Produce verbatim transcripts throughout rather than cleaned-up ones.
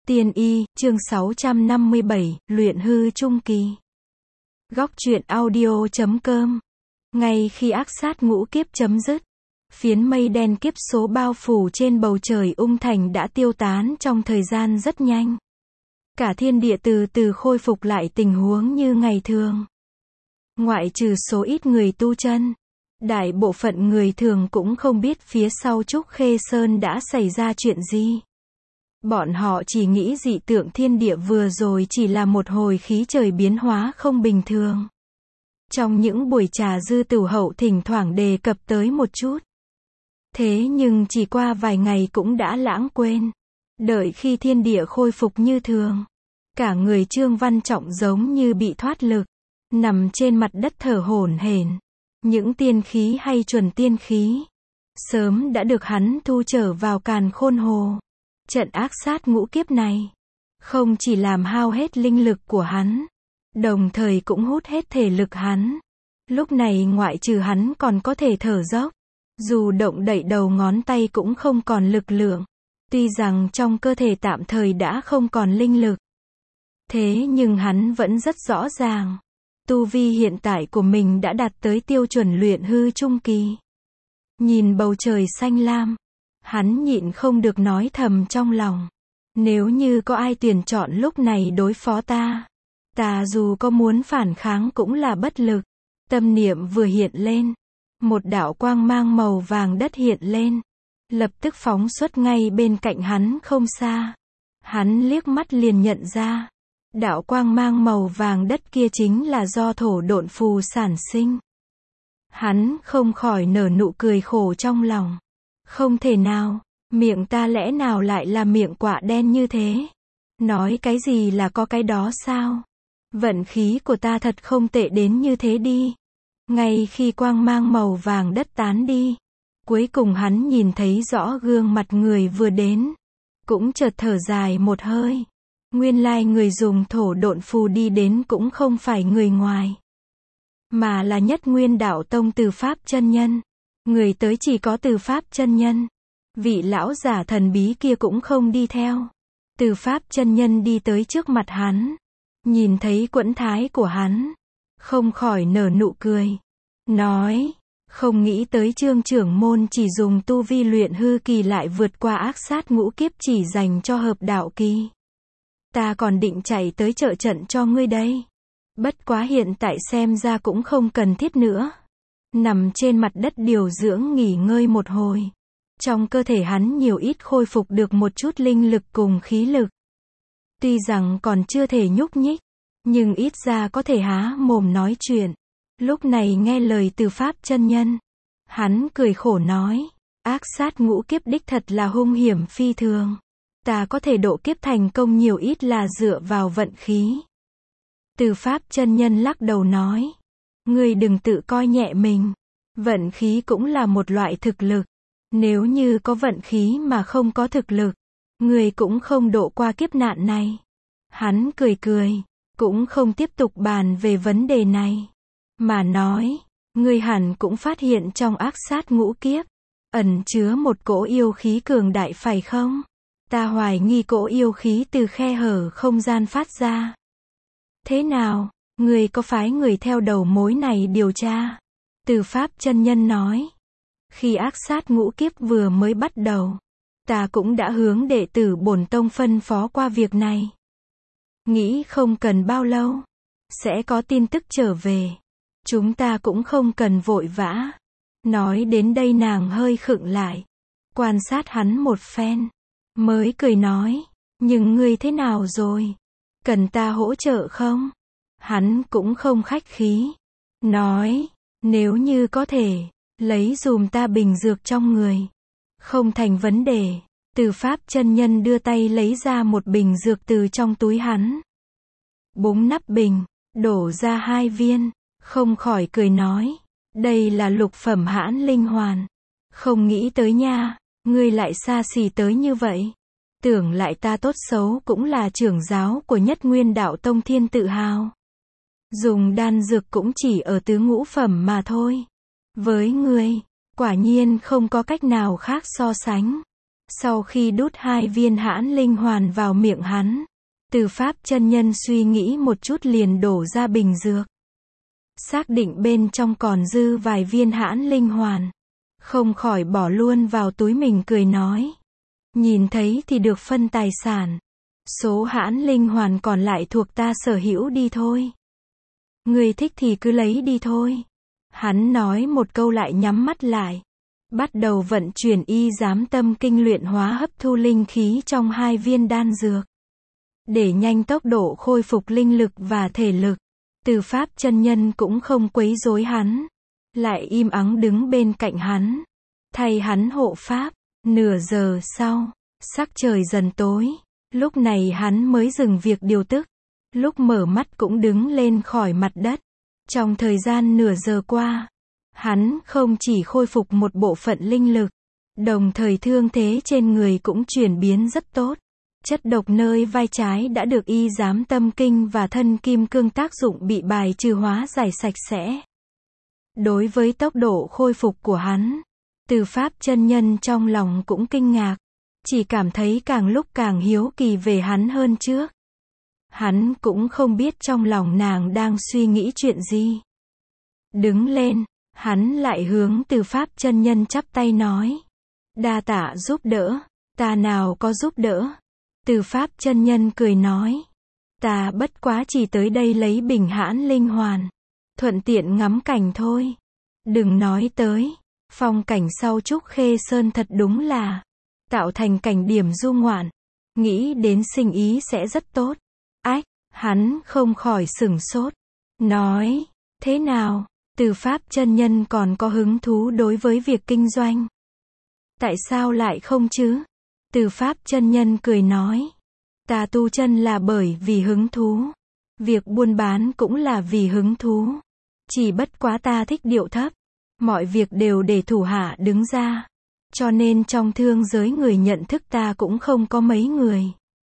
Tiên y, chương sáu trăm năm mươi bảy, luyện hư trung kỳ. Góc truyện audio chấm com. Ngay khi ác sát ngũ kiếp chấm dứt, phiến mây đen kiếp số bao phủ trên bầu trời ung thành đã tiêu tán trong thời gian rất nhanh. Cả thiên địa từ từ khôi phục lại tình huống như ngày thường. Ngoại trừ số ít người tu chân, đại bộ phận người thường cũng không biết phía sau Trúc Khê Sơn đã xảy ra chuyện gì. Bọn họ chỉ nghĩ dị tượng thiên địa vừa rồi chỉ là một hồi khí trời biến hóa không bình thường. Trong những buổi trà dư tửu hậu thỉnh thoảng đề cập tới một chút. Thế nhưng chỉ qua vài ngày cũng đã lãng quên. Đợi khi thiên địa khôi phục như thường, cả người Trương Văn Trọng giống như bị thoát lực, nằm trên mặt đất thở hổn hển. Những tiên khí hay chuẩn tiên khí, sớm đã được hắn thu trở vào càn khôn hồ. Trận ác sát ngũ kiếp này, không chỉ làm hao hết linh lực của hắn, đồng thời cũng hút hết thể lực hắn. Lúc này ngoại trừ hắn còn có thể thở dốc, dù động đậy đầu ngón tay cũng không còn lực lượng. Tuy rằng trong cơ thể tạm thời đã không còn linh lực, thế nhưng hắn vẫn rất rõ ràng, tu vi hiện tại của mình đã đạt tới tiêu chuẩn luyện hư trung kỳ. Nhìn bầu trời xanh lam, hắn nhịn không được nói thầm trong lòng. Nếu như có ai tuyển chọn lúc này đối phó ta, ta dù có muốn phản kháng cũng là bất lực. Tâm niệm vừa hiện lên, một đạo quang mang màu vàng đất hiện lên, lập tức phóng xuất ngay bên cạnh hắn không xa. Hắn liếc mắt liền nhận ra, đạo quang mang màu vàng đất kia chính là do thổ độn phù sản sinh. Hắn không khỏi nở nụ cười khổ trong lòng. Không thể nào, miệng ta lẽ nào lại là miệng quạ đen như thế? Nói cái gì là có cái đó sao? Vận khí của ta thật không tệ đến như thế đi. Ngay khi quang mang màu vàng đất tán đi, cuối cùng hắn nhìn thấy rõ gương mặt người vừa đến, cũng chợt thở dài một hơi. Nguyên lai người dùng thổ độn phù đi đến cũng không phải người ngoài, mà là Nhất Nguyên Đạo Tông Từ Pháp chân nhân. Người tới chỉ có Từ Pháp chân nhân. Vị lão giả thần bí kia cũng không đi theo. Từ Pháp chân nhân đi tới trước mặt hắn, nhìn thấy quẫn thái của hắn, không khỏi nở nụ cười, nói, không nghĩ tới Trương trưởng môn chỉ dùng tu vi luyện hư kỳ lại vượt qua ác sát ngũ kiếp chỉ dành cho hợp đạo kỳ. Ta còn định chạy tới trợ trận cho ngươi đây. Bất quá hiện tại xem ra cũng không cần thiết nữa. Nằm trên mặt đất điều dưỡng nghỉ ngơi một hồi. Trong cơ thể hắn nhiều ít khôi phục được một chút linh lực cùng khí lực. Tuy rằng còn chưa thể nhúc nhích, nhưng ít ra có thể há mồm nói chuyện. Lúc này nghe lời Từ Pháp chân nhân, hắn cười khổ nói, ác sát ngũ kiếp đích thật là hung hiểm phi thường. Ta có thể độ kiếp thành công nhiều ít là dựa vào vận khí. Từ Pháp chân nhân lắc đầu nói, ngươi đừng tự coi nhẹ mình. Vận khí cũng là một loại thực lực. Nếu như có vận khí mà không có thực lực, ngươi cũng không độ qua kiếp nạn này. Hắn cười cười, cũng không tiếp tục bàn về vấn đề này, mà nói, ngươi hẳn cũng phát hiện trong ác sát ngũ kiếp, ẩn chứa một cỗ yêu khí cường đại phải không? Ta hoài nghi cỗ yêu khí từ khe hở không gian phát ra. Thế nào, ngươi có phái người theo đầu mối này điều tra? Từ Pháp chân nhân nói, khi ác sát ngũ kiếp vừa mới bắt đầu, ta cũng đã hướng đệ tử bổn tông phân phó qua việc này. Nghĩ không cần bao lâu, sẽ có tin tức trở về. Chúng ta cũng không cần vội vã. Nói đến đây nàng hơi khựng lại, quan sát hắn một phen, mới cười nói, nhưng ngươi thế nào rồi? Cần ta hỗ trợ không? Hắn cũng không khách khí, nói, nếu như có thể, lấy dùm ta bình dược trong người. Không thành vấn đề. Từ Pháp chân nhân đưa tay lấy ra một bình dược từ trong túi hắn. Búng nắp bình, đổ ra hai viên, không khỏi cười nói, đây là lục phẩm hãn linh hoàn. Không nghĩ tới nha, ngươi lại xa xỉ tới như vậy. Tưởng lại ta tốt xấu cũng là trưởng giáo của Nhất Nguyên Đạo Tông Thiên Tự Hào. Dùng đan dược cũng chỉ ở tứ ngũ phẩm mà thôi. Với ngươi, quả nhiên không có cách nào khác so sánh. Sau khi đút hai viên hãn linh hoàn vào miệng hắn, Từ Pháp chân nhân suy nghĩ một chút liền đổ ra bình dược. Xác định bên trong còn dư vài viên hãn linh hoàn, không khỏi bỏ luôn vào túi mình cười nói. Nhìn thấy thì được phân tài sản. Số hãn linh hoàn còn lại thuộc ta sở hữu đi thôi. Người thích thì cứ lấy đi thôi. Hắn nói một câu lại nhắm mắt lại. Bắt đầu vận chuyển y giám tâm kinh luyện hóa hấp thu linh khí trong hai viên đan dược. Để nhanh tốc độ khôi phục linh lực và thể lực. Từ Pháp chân nhân cũng không quấy rối hắn. Lại im ắng đứng bên cạnh hắn. Thay hắn hộ pháp. Nửa giờ sau, sắc trời dần tối. Lúc này hắn mới dừng việc điều tức. Lúc mở mắt cũng đứng lên khỏi mặt đất. Trong thời gian nửa giờ qua, hắn không chỉ khôi phục một bộ phận linh lực, đồng thời thương thế trên người cũng chuyển biến rất tốt. Chất độc nơi vai trái đã được y giám tâm kinh và thân kim cương tác dụng bị bài trừ hóa giải sạch sẽ. Đối với tốc độ khôi phục của hắn, Từ Pháp chân nhân trong lòng cũng kinh ngạc, chỉ cảm thấy càng lúc càng hiếu kỳ về hắn hơn trước. Hắn cũng không biết trong lòng nàng đang suy nghĩ chuyện gì. Đứng lên, hắn lại hướng Từ Pháp chân nhân chắp tay nói. Đa tạ giúp đỡ, ta nào có giúp đỡ. Từ Pháp chân nhân cười nói. Ta bất quá chỉ tới đây lấy bình hãn linh hoàn. Thuận tiện ngắm cảnh thôi. Đừng nói tới, phong cảnh sau Trúc Khê Sơn thật đúng là tạo thành cảnh điểm du ngoạn. Nghĩ đến sinh ý sẽ rất tốt. Ách, hắn không khỏi sửng sốt. Nói, thế nào, Từ Pháp chân nhân còn có hứng thú đối với việc kinh doanh? Tại sao lại không chứ? Từ Pháp chân nhân cười nói. Ta tu chân là bởi vì hứng thú. Việc buôn bán cũng là vì hứng thú. Chỉ bất quá ta thích điệu thấp. Mọi việc đều để thủ hạ đứng ra. Cho nên trong thương giới người nhận thức ta cũng không có mấy người.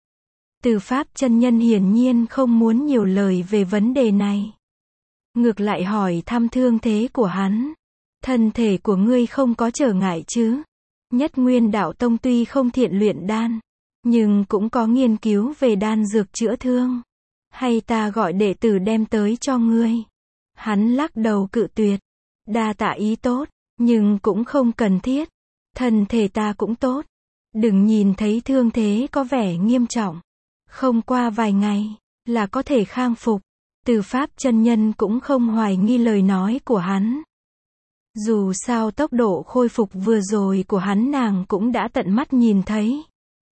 Từ Pháp chân nhân hiển nhiên không muốn nhiều lời về vấn đề này. Ngược lại hỏi thăm thương thế của hắn. Thân thể của ngươi không có trở ngại chứ? Nhất Nguyên Đạo Tông tuy không thiện luyện đan, nhưng cũng có nghiên cứu về đan dược chữa thương. Hay ta gọi đệ tử đem tới cho ngươi? Hắn lắc đầu cự tuyệt. Đa tạ ý tốt, nhưng cũng không cần thiết. Thân thể ta cũng tốt. Đừng nhìn thấy thương thế có vẻ nghiêm trọng. Không qua vài ngày, là có thể khang phục. Từ Pháp chân nhân cũng không hoài nghi lời nói của hắn. Dù sao tốc độ khôi phục vừa rồi của hắn nàng cũng đã tận mắt nhìn thấy.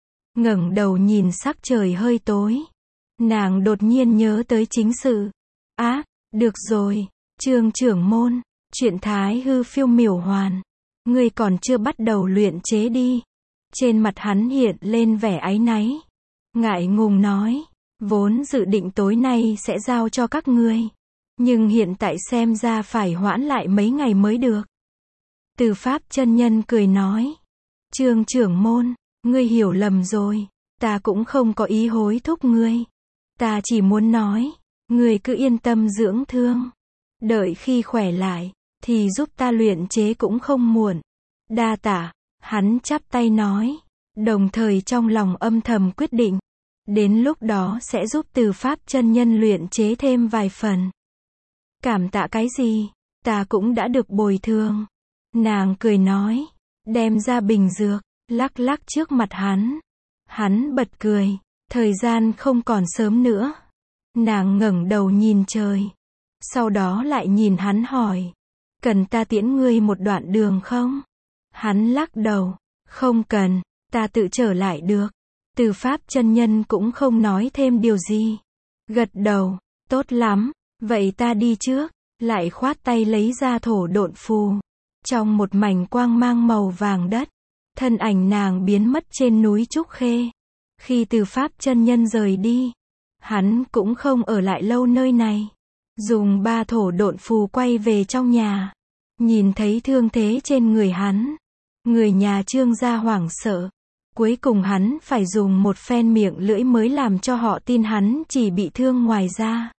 Ngẩng đầu nhìn sắc trời hơi tối. Nàng đột nhiên nhớ tới chính sự. Á, à, được rồi, Trương trưởng môn, chuyện Thái Hư Phiêu Miểu Hoàn. Ngươi còn chưa bắt đầu luyện chế đi. Trên mặt hắn hiện lên vẻ áy náy. Ngại ngùng nói, vốn dự định tối nay sẽ giao cho các ngươi. Nhưng hiện tại xem ra phải hoãn lại mấy ngày mới được. Từ Pháp chân nhân cười nói. Trương trưởng môn, ngươi hiểu lầm rồi. Ta cũng không có ý hối thúc ngươi. Ta chỉ muốn nói, ngươi cứ yên tâm dưỡng thương. Đợi khi khỏe lại, thì giúp ta luyện chế cũng không muộn. Đa tạ, hắn chắp tay nói. Đồng thời trong lòng âm thầm quyết định. Đến lúc đó sẽ giúp Từ Pháp chân nhân luyện chế thêm vài phần. Cảm tạ cái gì? Ta cũng đã được bồi thường. Nàng cười nói. Đem ra bình dược, lắc lắc trước mặt hắn. Hắn bật cười. Thời gian không còn sớm nữa. Nàng ngẩng đầu nhìn trời. Sau đó lại nhìn hắn hỏi. Cần ta tiễn ngươi một đoạn đường không? Hắn lắc đầu. Không cần, ta tự trở lại được. Từ Pháp chân nhân cũng không nói thêm điều gì. Gật đầu. Tốt lắm. Vậy ta đi trước. Lại khoát tay lấy ra thổ độn phù. Trong một mảnh quang mang màu vàng đất, thân ảnh nàng biến mất trên núi Trúc Khê. Khi Từ Pháp chân nhân rời đi, hắn cũng không ở lại lâu nơi này. Dùng ba thổ độn phù quay về trong nhà. Nhìn thấy thương thế trên người hắn, người nhà Trương gia hoảng sợ. Cuối cùng hắn phải dùng một phen miệng lưỡi mới làm cho họ tin hắn chỉ bị thương ngoài da.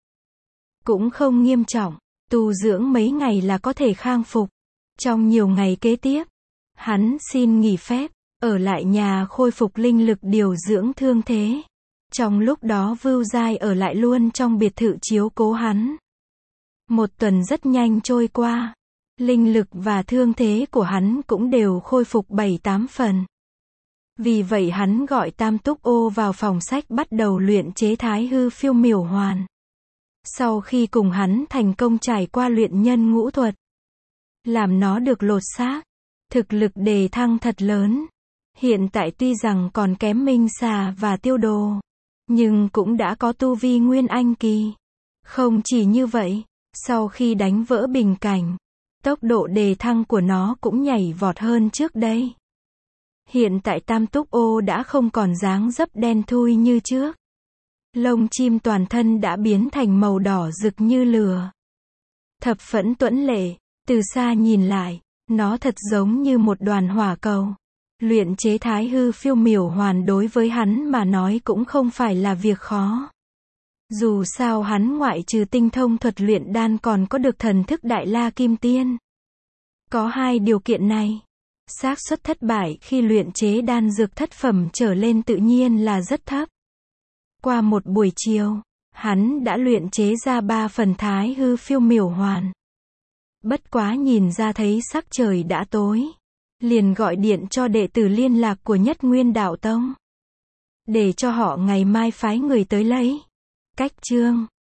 Cũng không nghiêm trọng, tu dưỡng mấy ngày là có thể khang phục. Trong nhiều ngày kế tiếp, hắn xin nghỉ phép, ở lại nhà khôi phục linh lực điều dưỡng thương thế. Trong lúc đó Vưu Giai ở lại luôn trong biệt thự chiếu cố hắn. Một tuần rất nhanh trôi qua. Linh lực và thương thế của hắn cũng đều khôi phục bảy tám phần. Vì vậy hắn gọi Tam Túc Ô vào phòng sách bắt đầu luyện chế Thái Hư Phiêu Miểu Hoàn. Sau khi cùng hắn thành công trải qua luyện nhân ngũ thuật, làm nó được lột xác, thực lực đề thăng thật lớn. Hiện tại tuy rằng còn kém Minh Xà và Tiêu Đồ, nhưng cũng đã có tu vi Nguyên Anh kỳ. Không chỉ như vậy, sau khi đánh vỡ bình cảnh, tốc độ đề thăng của nó cũng nhảy vọt hơn trước đây. Hiện tại Tam Túc Ô đã không còn dáng dấp đen thui như trước. Lông chim toàn thân đã biến thành màu đỏ rực như lửa. Thập phẫn tuẫn lệ, từ xa nhìn lại, nó thật giống như một đoàn hỏa cầu. Luyện chế Thái Hư Phiêu Miểu Hoàn đối với hắn mà nói cũng không phải là việc khó. Dù sao hắn ngoại trừ tinh thông thuật luyện đan còn có được thần thức Đại La Kim Tiên. Có hai điều kiện này, xác suất thất bại khi luyện chế đan dược thất phẩm trở lên tự nhiên là rất thấp. Qua một buổi chiều, hắn đã luyện chế ra ba phần Thái Hư Phiêu Miểu Hoàn. Bất quá nhìn ra thấy sắc trời đã tối, liền gọi điện cho đệ tử liên lạc của Nhất Nguyên Đạo Tông, để cho họ ngày mai phái người tới lấy. Cách chương